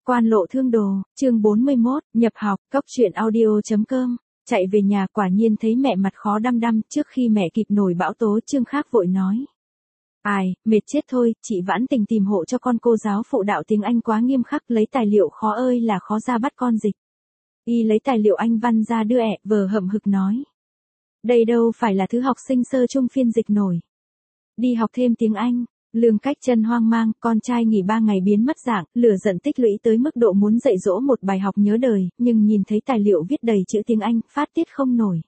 Quan lộ thương đồ, chương 41, nhập học, cốc truyện audio.com. Chạy về nhà quả nhiên thấy mẹ mặt khó đăm đăm, trước khi mẹ kịp nổi bão tố Trương Khác vội nói. Ai, mệt chết thôi, chị Vãn Tình tìm hộ cho con, cô giáo phụ đạo tiếng Anh quá nghiêm khắc, lấy tài liệu khó ơi là khó ra bắt con dịch. Y lấy tài liệu Anh văn ra đưa vờ hậm hực nói. Đây đâu phải là thứ học sinh sơ trung phiên dịch nổi. Đi học thêm tiếng Anh. Lương Cách Chân hoang mang, con trai nghỉ 3 ngày biến mất dạng, lửa giận tích lũy tới mức độ muốn dạy dỗ một bài học nhớ đời, nhưng nhìn thấy tài liệu viết đầy chữ tiếng Anh, phát tiết không nổi.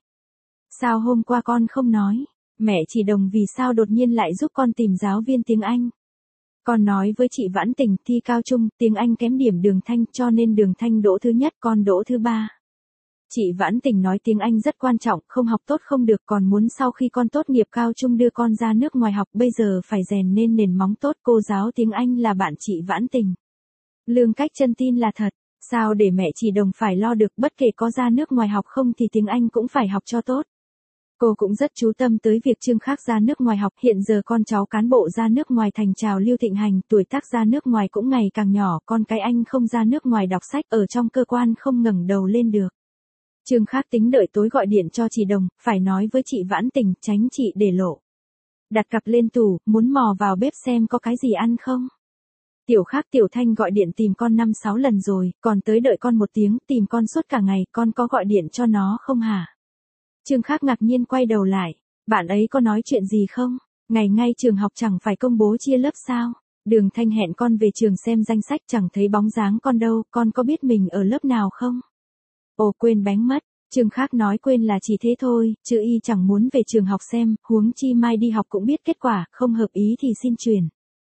Sao hôm qua con không nói? Mẹ chỉ Đồng vì sao đột nhiên lại giúp con tìm giáo viên tiếng Anh? Con nói với chị Vãn Tình, thi cao trung, tiếng Anh kém điểm Đường Thanh, cho nên Đường Thanh đỗ thứ nhất, con đỗ thứ 3. Chị Vãn Tình nói tiếng Anh rất quan trọng, không học tốt không được, còn muốn sau khi con tốt nghiệp cao trung đưa con ra nước ngoài học, bây giờ phải rèn nên nền móng tốt. Cô giáo tiếng Anh là bạn chị Vãn Tình. Lương Cách Chân tin là thật, sao để mẹ chị Đồng phải lo được, bất kể có ra nước ngoài học không thì tiếng Anh cũng phải học cho tốt. Cô cũng rất chú tâm tới việc Trương Khác ra nước ngoài học, hiện giờ con cháu cán bộ ra nước ngoài thành trào lưu thịnh hành, tuổi tác ra nước ngoài cũng ngày càng nhỏ, con cái anh không ra nước ngoài đọc sách, ở trong cơ quan không ngẩng đầu lên được. Trương Khác tính đợi tối gọi điện cho chị Đồng, phải nói với chị Vãn Tình, tránh chị để lộ. Đặt cặp lên tủ, muốn mò vào bếp xem có cái gì ăn không. Tiểu Khác Tiểu Thanh gọi điện tìm con 5-6 lần rồi, còn tới đợi con 1 tiếng, tìm con suốt cả ngày, con có gọi điện cho nó không hả? Trương Khác ngạc nhiên quay đầu lại, bạn ấy có nói chuyện gì không? Ngày ngay trường học chẳng phải công bố chia lớp sao? Đường Thanh hẹn con về trường xem danh sách, chẳng thấy bóng dáng con đâu, con có biết mình ở lớp nào không? Ồ, quên bánh mất. Trương Khác nói quên là chỉ thế thôi, chứ y chẳng muốn về trường học xem, huống chi mai đi học cũng biết kết quả, không hợp ý thì xin chuyển.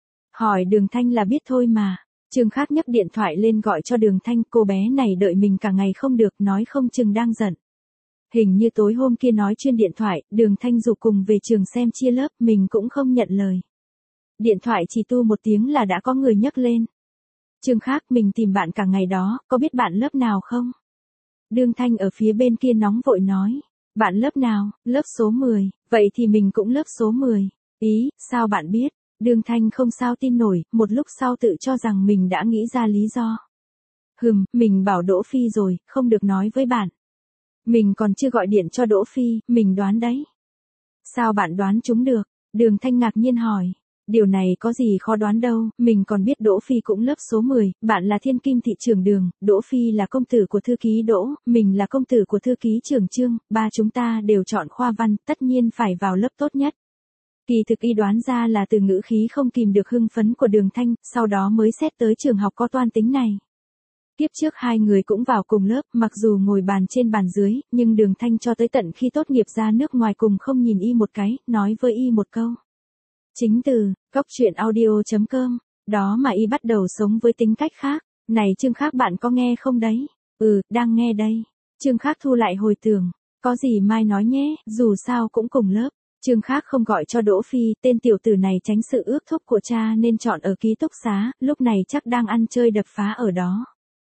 Hỏi Đường Thanh là biết thôi mà. Trương Khác nhấc điện thoại lên gọi cho Đường Thanh, cô bé này đợi mình cả ngày không được, nói không chừng đang giận. Hình như tối hôm kia nói chuyên điện thoại, Đường Thanh rủ cùng về trường xem chia lớp, mình cũng không nhận lời. Điện thoại chỉ tu 1 tiếng là đã có người nhấc lên. Trương Khác, mình tìm bạn cả ngày đó, có biết bạn lớp nào không? Đường Thanh ở phía bên kia nóng vội nói. Bạn lớp nào? Lớp số 10, vậy thì mình cũng lớp số 10. Ý, sao bạn biết? Đường Thanh không sao tin nổi, một lúc sau tự cho rằng mình đã nghĩ ra lý do. Mình bảo Đỗ Phi rồi, không được nói với bạn. Mình còn chưa gọi điện cho Đỗ Phi, mình đoán đấy. Sao bạn đoán chúng được? Đường Thanh ngạc nhiên hỏi. Điều này có gì khó đoán đâu, mình còn biết Đỗ Phi cũng lớp số 10, bạn là thiên kim thị trưởng Đường, Đỗ Phi là công tử của thư ký Đỗ, mình là công tử của thư ký trưởng Trương, ba chúng ta đều chọn khoa văn, tất nhiên phải vào lớp tốt nhất. Kỳ thực y đoán ra là từ ngữ khí không kìm được hưng phấn của Đường Thanh, sau đó mới xét tới trường học có toan tính này. Kiếp trước hai người cũng vào cùng lớp, mặc dù ngồi bàn trên bàn dưới, nhưng Đường Thanh cho tới tận khi tốt nghiệp ra nước ngoài cùng không nhìn y một cái, nói với y một câu. Chính từ, cốc truyện audio.com, đó mà y bắt đầu sống với tính cách khác. Này Trương Khác, bạn có nghe không đấy? Đang nghe đây. Trương Khác thu lại hồi tưởng. Có gì mai nói nhé, dù sao cũng cùng lớp. Trương Khác không gọi cho Đỗ Phi, tên tiểu tử này tránh sự ước thúc của cha nên chọn ở ký túc xá, lúc này chắc đang ăn chơi đập phá ở đó.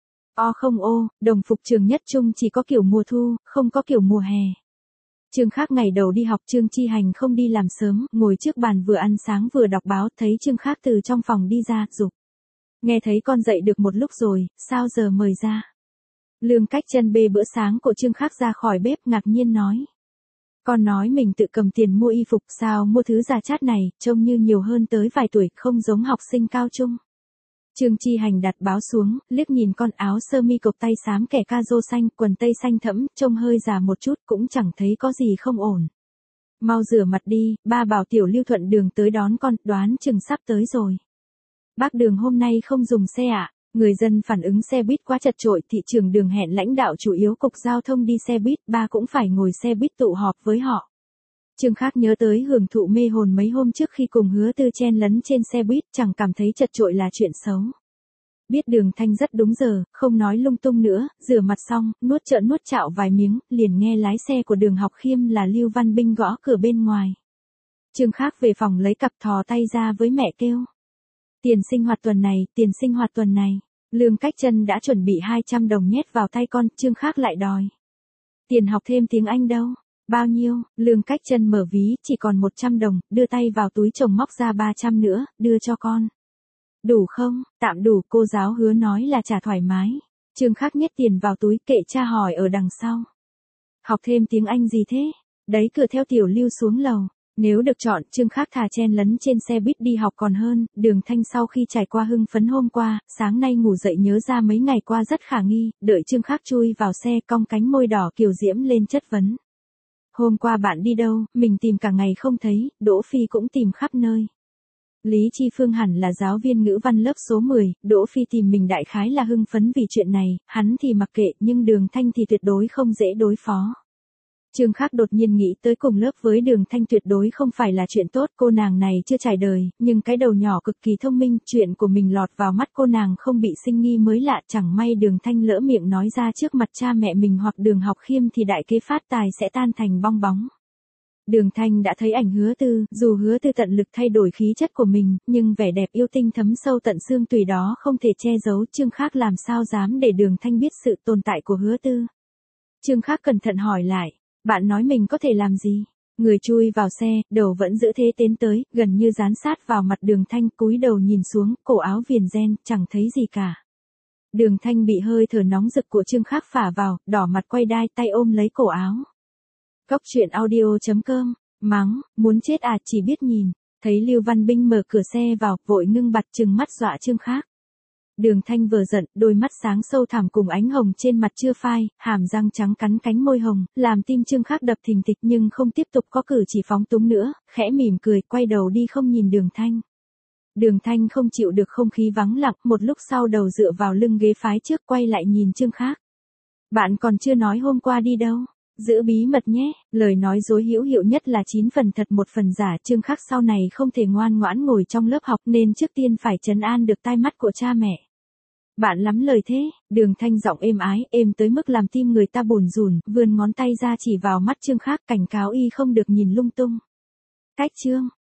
Đồng phục trường nhất trung chỉ có kiểu mùa thu, không có kiểu mùa hè. Trương Khác ngày đầu đi học, Trương Chi Hành không đi làm sớm, ngồi trước bàn vừa ăn sáng vừa đọc báo, thấy Trương Khác từ trong phòng đi ra, giục. Nghe thấy con dậy được một lúc rồi, sao giờ mời ra? Lương Cách Chân bê bữa sáng của Trương Khác ra khỏi bếp, ngạc nhiên nói. Con nói mình tự cầm tiền mua y phục, sao mua thứ già chát này, trông như nhiều hơn tới vài tuổi, không giống học sinh cao trung. Trương Chi Hành đặt báo xuống, liếc nhìn con áo sơ mi cộc tay xám kẻ ca rô xanh, quần tây xanh thẫm, trông hơi già một chút, cũng chẳng thấy có gì không ổn. Mau rửa mặt đi, ba bảo Tiểu Lưu thuận đường tới đón con, đoán chừng sắp tới rồi. Bác Đường hôm nay không dùng xe ạ? Người dân phản ứng xe buýt quá chật chội, thị trường Đường hẹn lãnh đạo chủ yếu cục giao thông đi xe buýt, ba cũng phải ngồi xe buýt tụ họp với họ. Trương Khác nhớ tới hưởng thụ mê hồn mấy hôm trước khi cùng Hứa Tư chen lấn trên xe buýt, chẳng cảm thấy chật chội là chuyện xấu. Biết Đường Thanh rất đúng giờ, không nói lung tung nữa, rửa mặt xong, nuốt chạo vài miếng, liền nghe lái xe của Đường Học Khiêm là Lưu Văn Binh gõ cửa bên ngoài. Trương Khác về phòng lấy cặp thò tay ra với mẹ kêu. Tiền sinh hoạt tuần này. Lương Cách Chân đã chuẩn bị 200 đồng nhét vào tay con, Trương Khác lại đòi. Tiền học thêm tiếng Anh đâu? Bao nhiêu? Lương Cách Chân mở ví, chỉ còn 100 đồng, đưa tay vào túi chồng móc ra 300 nữa, đưa cho con. Đủ không? Tạm đủ, cô giáo hứa nói là trả thoải mái. Trương Khắc nhét tiền vào túi, kệ cha hỏi ở đằng sau. Học thêm tiếng Anh gì thế? Đấy, cửa theo Tiểu Lưu xuống lầu. Nếu được chọn, Trương Khắc thà chen lấn trên xe buýt đi học còn hơn. Đường Thanh sau khi trải qua hưng phấn hôm qua, sáng nay ngủ dậy nhớ ra mấy ngày qua rất khả nghi, đợi Trương Khắc chui vào xe cong cánh môi đỏ kiều diễm lên chất vấn. Hôm qua bạn đi đâu, mình tìm cả ngày không thấy, Đỗ Phi cũng tìm khắp nơi. Lý Chi Phương hẳn là giáo viên ngữ văn lớp số 10, Đỗ Phi tìm mình đại khái là hưng phấn vì chuyện này, hắn thì mặc kệ, nhưng Đường Thanh thì tuyệt đối không dễ đối phó. Trương Khắc đột nhiên nghĩ tới cùng lớp với Đường Thanh tuyệt đối không phải là chuyện tốt, cô nàng này chưa trải đời, nhưng cái đầu nhỏ cực kỳ thông minh, chuyện của mình lọt vào mắt cô nàng không bị sinh nghi mới lạ, chẳng may Đường Thanh lỡ miệng nói ra trước mặt cha mẹ mình hoặc Đường Học Khiêm thì đại kế phát tài sẽ tan thành bong bóng. Đường Thanh đã thấy ảnh Hứa Tư, dù Hứa Tư tận lực thay đổi khí chất của mình, nhưng vẻ đẹp yêu tinh thấm sâu tận xương tùy đó không thể che giấu, Trương Khắc làm sao dám để Đường Thanh biết sự tồn tại của Hứa Tư. Trương Khắc cẩn thận hỏi lại, bạn nói mình có thể làm gì? Người chui vào xe, đầu vẫn giữ thế tiến tới, gần như dán sát vào mặt Đường Thanh, cúi đầu nhìn xuống, cổ áo viền ren, chẳng thấy gì cả. Đường Thanh bị hơi thở nóng rực của Trương Khắc phả vào, đỏ mặt quay đai, tay ôm lấy cổ áo. Cóc truyện audio.com, mắng, muốn chết à, chỉ biết nhìn. Thấy Lưu Văn Binh mở cửa xe vào, vội ngưng bặt trừng mắt dọa Trương Khắc. Đường Thanh vừa giận, đôi mắt sáng sâu thẳm cùng ánh hồng trên mặt chưa phai, hàm răng trắng cắn cánh môi hồng, làm tim Trương Khắc đập thình thịch nhưng không tiếp tục có cử chỉ phóng túng nữa, khẽ mỉm cười, quay đầu đi không nhìn Đường Thanh. Đường Thanh không chịu được không khí vắng lặng, một lúc sau đầu dựa vào lưng ghế phái trước quay lại nhìn Trương Khắc. Bạn còn chưa nói hôm qua đi đâu? Giữ bí mật nhé, lời nói dối hữu hiệu nhất là 9 phần thật 1 phần giả. Trương Khắc sau này không thể ngoan ngoãn ngồi trong lớp học nên trước tiên phải trấn an được tai mắt của cha mẹ. Bạn lắm lời thế, Đường Thanh giọng êm ái, êm tới mức làm tim người ta bủn rủn, vươn ngón tay ra chỉ vào mắt Trương Khắc, cảnh cáo y không được nhìn lung tung. Cách Trương